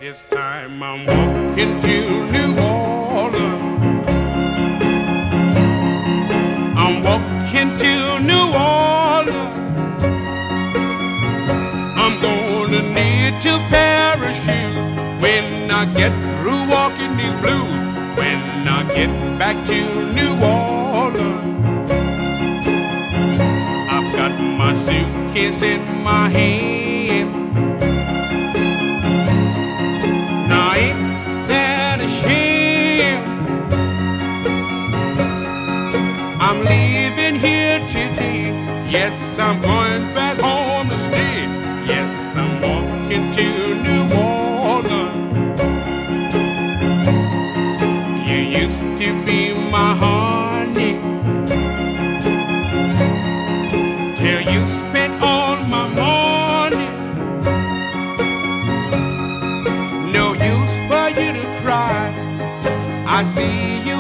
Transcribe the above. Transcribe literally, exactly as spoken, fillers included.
This time I'm walking to New Orleans. I'm walking to New Orleans. I'm gonna need to parachute when I get through walking these blues. When I get back to New Orleans, I've got my suitcase in my hand. Now ain't that a shame? I'm leaving here today. Yes, I'm going back home to stay. Yes, I'm walking to New Orleans. You used to be my honey till you spent all my money. No use for you to cry. I see you